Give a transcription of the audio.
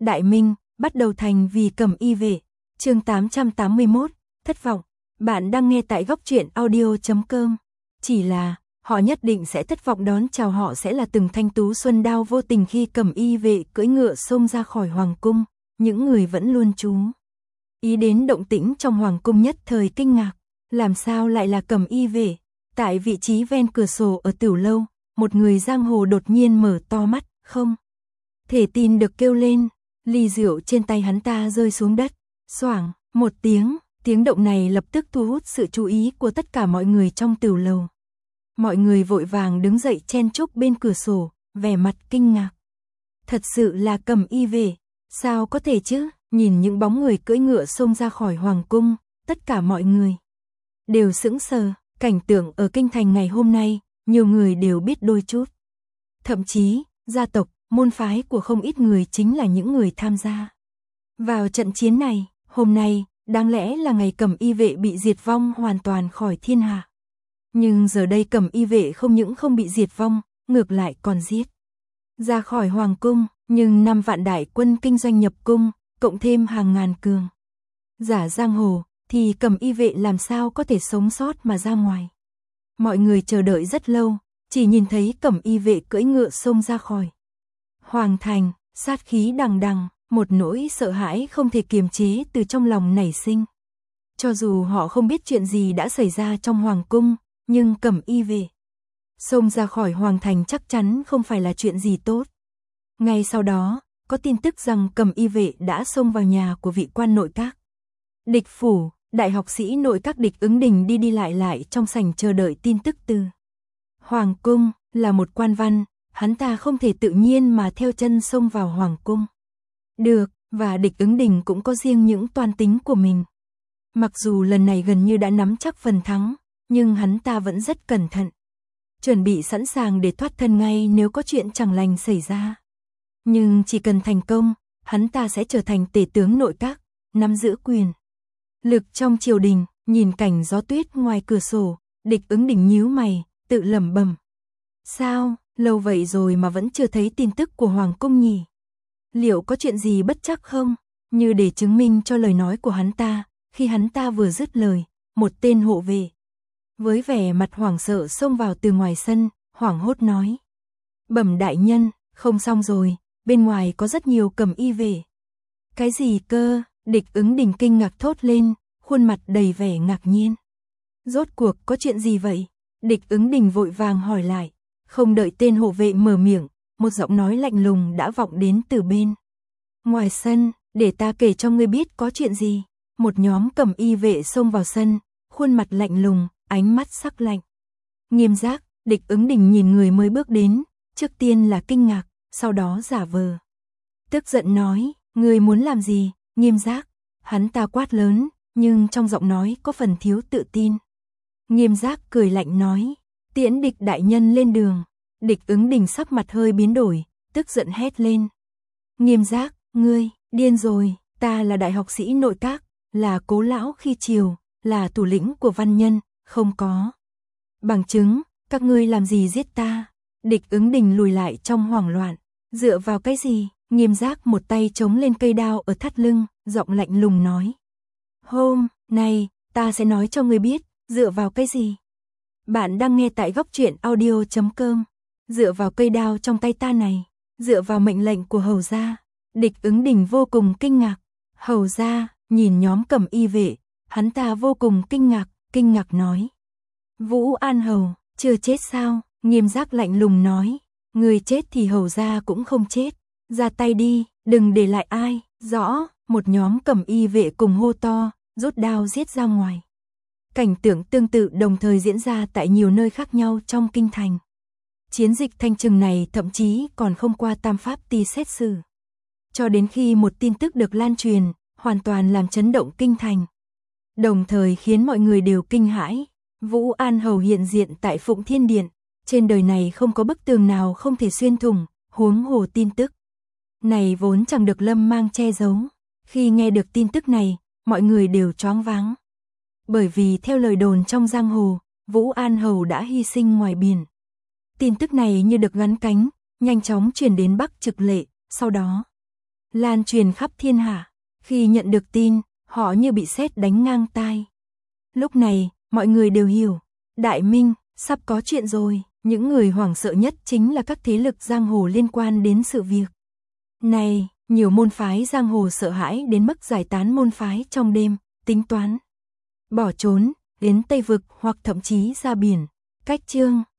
Đại Minh, bắt đầu thành vì Cẩm Y Vệ. Chương 881, thất vọng. Bạn đang nghe tại góc truyện audio.com. Chỉ là, họ nhất định sẽ thất vọng, đón chào họ sẽ là từng thanh tú xuân đao vô tình khi Cẩm Y Vệ cưỡi ngựa xông ra khỏi hoàng cung, những người vẫn luôn chú ý đến động tĩnh trong hoàng cung nhất thời kinh ngạc, làm sao lại là Cẩm Y Vệ? Tại vị trí ven cửa sổ ở tiểu lâu, một người giang hồ đột nhiên mở to mắt, không thể tin được kêu lên, ly rượu trên tay hắn ta rơi xuống đất, xoảng, một tiếng động này lập tức thu hút sự chú ý của tất cả mọi người trong tiểu lầu. Mọi người vội vàng đứng dậy chen chúc bên cửa sổ, vẻ mặt kinh ngạc. Thật sự là Cẩm Y Vệ, sao có thể chứ? Nhìn những bóng người cưỡi ngựa xông ra khỏi hoàng cung, tất cả mọi người đều sững sờ. Cảnh tượng ở kinh thành ngày hôm nay, nhiều người đều biết đôi chút. Thậm chí, gia tộc, môn phái của không ít người chính là những người tham gia vào trận chiến này. Hôm nay, đáng lẽ là ngày Cẩm Y Vệ bị diệt vong hoàn toàn khỏi thiên hạ. Nhưng giờ đây Cẩm Y Vệ không những không bị diệt vong, ngược lại còn giết ra khỏi hoàng cung, nhưng 5 vạn đại quân kinh doanh nhập cung, cộng thêm hàng ngàn cường giả giang hồ, thì Cẩm Y Vệ làm sao có thể sống sót mà ra ngoài. Mọi người chờ đợi rất lâu, chỉ nhìn thấy Cẩm Y Vệ cưỡi ngựa xông ra khỏi hoàng thành, sát khí đằng đằng, một nỗi sợ hãi không thể kiềm chế từ trong lòng nảy sinh. Cho dù họ không biết chuyện gì đã xảy ra trong hoàng cung, nhưng Cẩm Y Vệ xông ra khỏi hoàng thành chắc chắn không phải là chuyện gì tốt. Ngay sau đó, có tin tức rằng Cẩm Y Vệ đã xông vào nhà của vị quan nội các Địch phủ. Đại học sĩ nội các Địch Ứng Đình đi lại trong sảnh chờ đợi tin tức từ hoàng cung. Là một quan văn, hắn ta không thể tự nhiên mà theo chân xông vào hoàng cung được, và Địch Ứng Đình cũng có riêng những toan tính của mình. Mặc dù lần này gần như đã nắm chắc phần thắng, nhưng hắn ta vẫn rất cẩn thận, chuẩn bị sẵn sàng để thoát thân ngay nếu có chuyện chẳng lành xảy ra. Nhưng chỉ cần thành công, hắn ta sẽ trở thành tể tướng nội các, nắm giữ quyền lực trong triều đình. Nhìn cảnh gió tuyết ngoài cửa sổ, Địch Ứng Đình nhíu mày, tự lẩm bẩm. Sao, lâu vậy rồi mà vẫn chưa thấy tin tức của hoàng cung nhỉ? Liệu có chuyện gì bất trắc không? Như để chứng minh cho lời nói của hắn ta, khi hắn ta vừa dứt lời, một tên hộ vệ với vẻ mặt hoảng sợ xông vào từ ngoài sân, hoảng hốt nói. Bẩm đại nhân, không xong rồi, bên ngoài có rất nhiều Cẩm Y Vệ. Cái gì cơ? Địch Ứng Đình kinh ngạc thốt lên, khuôn mặt đầy vẻ ngạc nhiên. Rốt cuộc có chuyện gì vậy? Địch Ứng Đình vội vàng hỏi lại. Không đợi tên hộ vệ mở miệng, một giọng nói lạnh lùng đã vọng đến từ bên ngoài sân. Để ta kể cho ngươi biết có chuyện gì. Một nhóm Cẩm Y Vệ xông vào sân, khuôn mặt lạnh lùng, ánh mắt sắc lạnh nghiêm giác. Địch Ứng Đình nhìn người mới bước đến, trước tiên là kinh ngạc, sau đó giả vờ tức giận nói. Ngươi muốn làm gì? Nghiêm giác. Hắn ta quát lớn, nhưng trong giọng nói có phần thiếu tự tin. Nghiêm giác cười lạnh nói. Tiễn Địch đại nhân lên đường. Địch Ứng Đình sắc mặt hơi biến đổi, tức giận hét lên. Nghiêm giác, ngươi điên rồi, ta là đại học sĩ nội các, là cố lão khi triều, là thủ lĩnh của văn nhân, không có bằng chứng, các ngươi làm gì giết ta? Địch Ứng Đình lùi lại trong hoảng loạn. Dựa vào cái gì? Nghiêm giác một tay chống lên cây đao ở thắt lưng, giọng lạnh lùng nói. Hôm nay, ta sẽ nói cho ngươi biết, dựa vào cái gì? Bạn đang nghe tại góc truyện audio.com. Dựa vào cây đao trong tay ta này, dựa vào mệnh lệnh của hầu gia. Địch Ứng Đình vô cùng kinh ngạc. Hầu gia, nhìn nhóm Cẩm Y Vệ, hắn ta vô cùng kinh ngạc nói. Vũ An Hầu, chưa chết sao? Nghiêm giác lạnh lùng nói. Người chết thì hầu gia cũng không chết. Ra tay đi, đừng để lại ai. Rõ, một nhóm Cẩm Y Vệ cùng hô to, rút đao giết ra ngoài. Cảnh tượng tương tự đồng thời diễn ra tại nhiều nơi khác nhau trong kinh thành. Chiến dịch thanh trừng này thậm chí còn không qua tam pháp ti xét xử. Cho đến khi một tin tức được lan truyền, hoàn toàn làm chấn động kinh thành. Đồng thời khiến mọi người đều kinh hãi. Vũ An Hầu hiện diện tại Phụng Thiên Điện. Trên đời này không có bức tường nào không thể xuyên thủng, huống hồ tin tức này vốn chẳng được lâm mang che giấu. Khi nghe được tin tức này, mọi người đều choáng váng. Bởi vì theo lời đồn trong giang hồ, Vũ An Hầu đã hy sinh ngoài biển. Tin tức này như được gắn cánh, nhanh chóng truyền đến Bắc Trực Lệ, sau đó lan truyền khắp thiên hạ. Khi nhận được tin, họ như bị sét đánh ngang tai. Lúc này, mọi người đều hiểu, Đại Minh, sắp có chuyện rồi. Những người hoảng sợ nhất chính là các thế lực giang hồ liên quan đến sự việc này. Nhiều môn phái giang hồ sợ hãi đến mức giải tán môn phái trong đêm, tính toán bỏ trốn, đến Tây Vực hoặc thậm chí ra biển. Cách chương